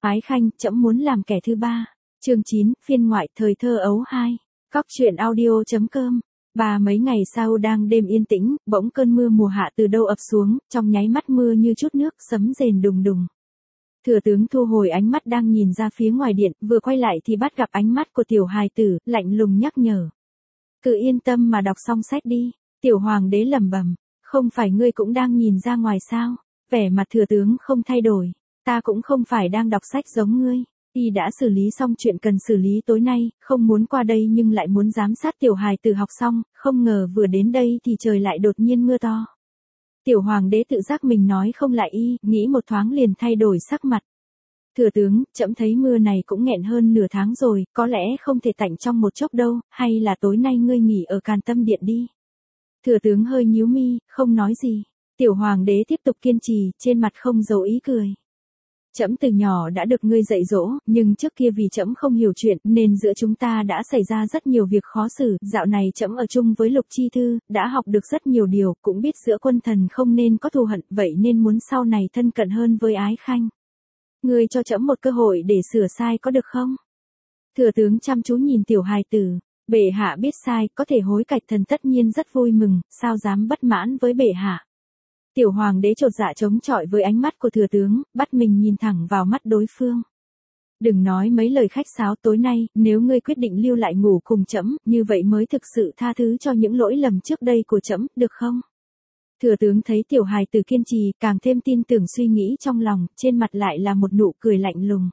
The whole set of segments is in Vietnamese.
Ái Khanh, trẫm muốn làm kẻ thứ ba. Chương 9, phiên ngoại thời thơ ấu 2. Cóc truyện audio.com. Mấy ngày sau đang đêm yên tĩnh, bỗng cơn mưa mùa hạ từ đâu ập xuống, trong nháy mắt mưa như chút nước, sấm rền đùng đùng. Thừa tướng thu hồi ánh mắt đang nhìn ra phía ngoài điện, vừa quay lại thì bắt gặp ánh mắt của tiểu hài tử, lạnh lùng nhắc nhở. Cứ yên tâm mà đọc xong sách đi. Tiểu hoàng đế lẩm bẩm, không phải ngươi cũng đang nhìn ra ngoài sao? Vẻ mặt thừa tướng không thay đổi. Ta cũng không phải đang đọc sách giống ngươi. Y đã xử lý xong chuyện cần xử lý tối nay, không muốn qua đây nhưng lại muốn giám sát tiểu hài tử học xong, không ngờ vừa đến đây thì trời lại đột nhiên mưa to. Tiểu hoàng đế tự giác mình nói không lại y, nghĩ một thoáng liền thay đổi sắc mặt. Thừa tướng, trẫm thấy mưa này cũng nghẹn hơn nửa tháng rồi, có lẽ không thể tạnh trong một chốc đâu, hay là tối nay ngươi nghỉ ở Càn Tâm Điện đi. Thừa tướng hơi nhíu mi, không nói gì. Tiểu hoàng đế tiếp tục kiên trì, trên mặt không giấu ý cười. Trẫm từ nhỏ đã được ngươi dạy dỗ, nhưng trước kia vì trẫm không hiểu chuyện, nên giữa chúng ta đã xảy ra rất nhiều việc khó xử. Dạo này trẫm ở chung với Lục Chi Thư, đã học được rất nhiều điều, cũng biết giữa quân thần không nên có thù hận, vậy nên muốn sau này thân cận hơn với Ái Khanh. Ngươi cho trẫm một cơ hội để sửa sai có được không? Thừa tướng chăm chú nhìn tiểu hài tử. Bệ hạ biết sai, có thể hối cải, thần tất nhiên rất vui mừng, sao dám bất mãn với bệ hạ. Tiểu hoàng đế chột dạ chống chọi với ánh mắt của thừa tướng, bắt mình nhìn thẳng vào mắt đối phương. Đừng nói mấy lời khách sáo, tối nay, nếu ngươi quyết định lưu lại ngủ cùng trẫm, như vậy mới thực sự tha thứ cho những lỗi lầm trước đây của trẫm, được không? Thừa tướng thấy tiểu hài tử kiên trì, càng thêm tin tưởng suy nghĩ trong lòng, trên mặt lại là một nụ cười lạnh lùng.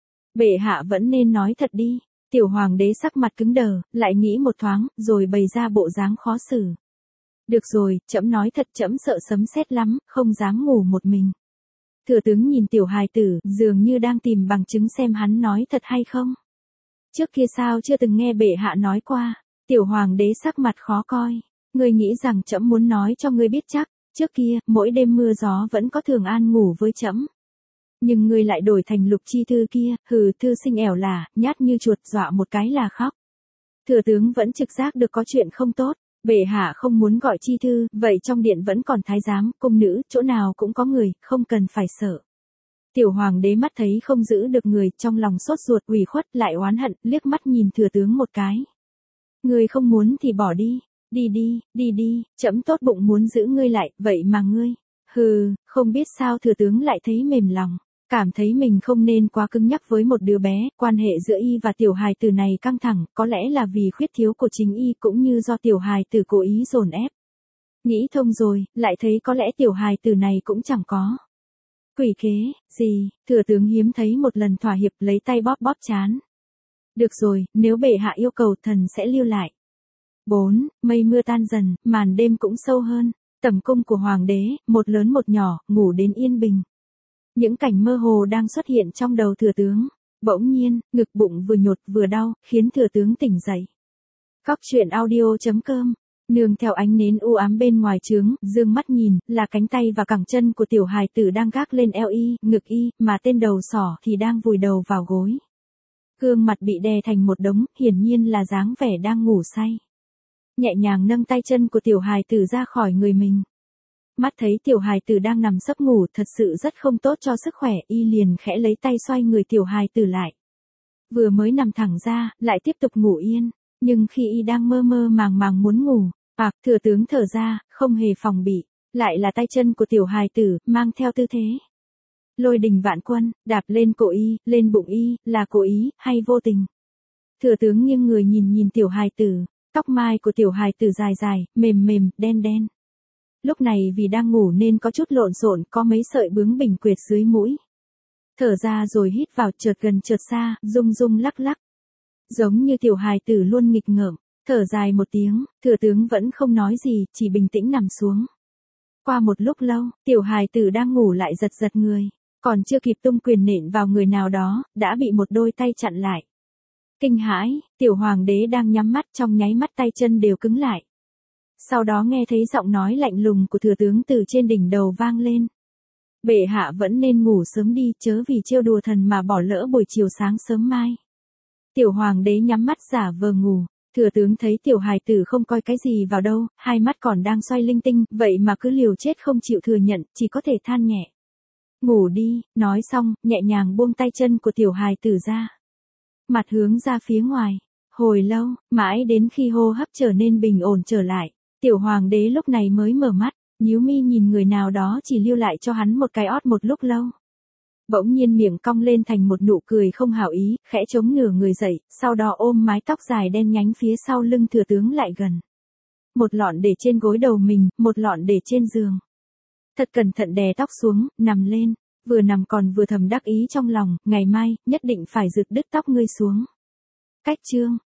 Bệ hạ vẫn nên nói thật đi. Tiểu hoàng đế sắc mặt cứng đờ, lại nghĩ một thoáng, rồi bày ra bộ dáng khó xử. Được rồi, trẫm nói thật, trẫm sợ sấm sét lắm, không dám ngủ một mình. Thừa tướng nhìn tiểu hài tử, dường như đang tìm bằng chứng xem hắn nói thật hay không. Trước kia sao chưa từng nghe bệ hạ nói qua. Tiểu hoàng đế sắc mặt khó coi. Ngươi nghĩ rằng trẫm muốn nói cho ngươi biết chắc, trước kia, mỗi đêm mưa gió vẫn có Thường An ngủ với trẫm. Nhưng ngươi lại đổi thành Lục Chi Thư kia, hừ, thư sinh ẻo lả, nhát như chuột, dọa một cái là khóc. Thừa tướng vẫn trực giác được có chuyện không tốt. Bệ hạ không muốn gọi Chi Thư, vậy trong điện vẫn còn thái giám, cung nữ, chỗ nào cũng có người, không cần phải sợ. Tiểu hoàng đế mắt thấy không giữ được người, trong lòng sốt ruột, ủy khuất, lại oán hận, liếc mắt nhìn thừa tướng một cái. Ngươi không muốn thì bỏ đi, đi đi, trẫm tốt bụng muốn giữ ngươi lại, vậy mà ngươi, hừ, không biết sao thừa tướng lại thấy mềm lòng. Cảm thấy mình không nên quá cứng nhắc với một đứa bé, quan hệ giữa y và tiểu hài tử này căng thẳng, có lẽ là vì khuyết thiếu của chính y cũng như do tiểu hài tử cố ý dồn ép. Nghĩ thông rồi, lại thấy có lẽ tiểu hài tử này cũng chẳng có quỷ kế gì, thừa tướng hiếm thấy một lần thỏa hiệp, lấy tay bóp bóp trán. Được rồi, nếu bệ hạ yêu cầu thần sẽ lưu lại. 4. Mây mưa tan dần, màn đêm cũng sâu hơn, tẩm cung của hoàng đế, một lớn một nhỏ, ngủ đến yên bình. Những cảnh mơ hồ đang xuất hiện trong đầu thừa tướng. Bỗng nhiên, ngực bụng vừa nhột vừa đau, khiến thừa tướng tỉnh dậy. Cóc truyện audio.com. Nương theo ánh nến u ám bên ngoài trướng, dương mắt nhìn, là cánh tay và cẳng chân của tiểu hài tử đang gác lên eo y, ngực y, mà tên đầu sỏ thì đang vùi đầu vào gối. Gương mặt bị đè thành một đống, hiển nhiên là dáng vẻ đang ngủ say. Nhẹ nhàng nâng tay chân của tiểu hài tử ra khỏi người mình. Mắt thấy tiểu hài tử đang nằm sấp ngủ, thật sự rất không tốt cho sức khỏe, y liền khẽ lấy tay xoay người tiểu hài tử lại. Vừa mới nằm thẳng ra, lại tiếp tục ngủ yên, nhưng khi y đang mơ mơ màng màng muốn ngủ, thừa tướng thở ra, không hề phòng bị, lại là tay chân của tiểu hài tử, mang theo tư thế Lôi Đình Vạn Quân, đạp lên cổ y, lên bụng y, là cố ý, hay vô tình. Thừa tướng nghiêng người nhìn tiểu hài tử, tóc mai của tiểu hài tử dài dài, mềm mềm, đen đen. Lúc này vì đang ngủ nên có chút lộn xộn, có mấy sợi bướng bỉnh quệt dưới mũi. Thở ra rồi hít vào, chợt gần chợt xa, rung rung lắc lắc. Giống như tiểu hài tử luôn nghịch ngợm, thở dài một tiếng, thừa tướng vẫn không nói gì, chỉ bình tĩnh nằm xuống. Qua một lúc lâu, tiểu hài tử đang ngủ lại giật giật người, còn chưa kịp tung quyền nện vào người nào đó, đã bị một đôi tay chặn lại. Kinh hãi, tiểu hoàng đế đang nhắm mắt, trong nháy mắt tay chân đều cứng lại. Sau đó nghe thấy giọng nói lạnh lùng của thừa tướng từ trên đỉnh đầu vang lên. Bệ hạ vẫn nên ngủ sớm đi, chớ vì trêu đùa thần mà bỏ lỡ buổi chiều sáng sớm mai. Tiểu hoàng đế nhắm mắt giả vờ ngủ, thừa tướng thấy tiểu hài tử không coi cái gì vào đâu, hai mắt còn đang xoay linh tinh, vậy mà cứ liều chết không chịu thừa nhận, chỉ có thể than nhẹ. Ngủ đi, nói xong, nhẹ nhàng buông tay chân của tiểu hài tử ra. Mặt hướng ra phía ngoài. Hồi lâu, mãi đến khi hô hấp trở nên bình ổn trở lại, tiểu hoàng đế lúc này mới mở mắt, nhíu mi nhìn người nào đó chỉ lưu lại cho hắn một cái ót một lúc lâu. Bỗng nhiên miệng cong lên thành một nụ cười không hảo ý, khẽ chống nửa người dậy, sau đó ôm mái tóc dài đen nhánh phía sau lưng thừa tướng lại gần. Một lọn để trên gối đầu mình, một lọn để trên giường. Thật cẩn thận đè tóc xuống, nằm lên, vừa nằm còn vừa thầm đắc ý trong lòng, ngày mai, nhất định phải rực đứt tóc ngươi xuống. Cách chương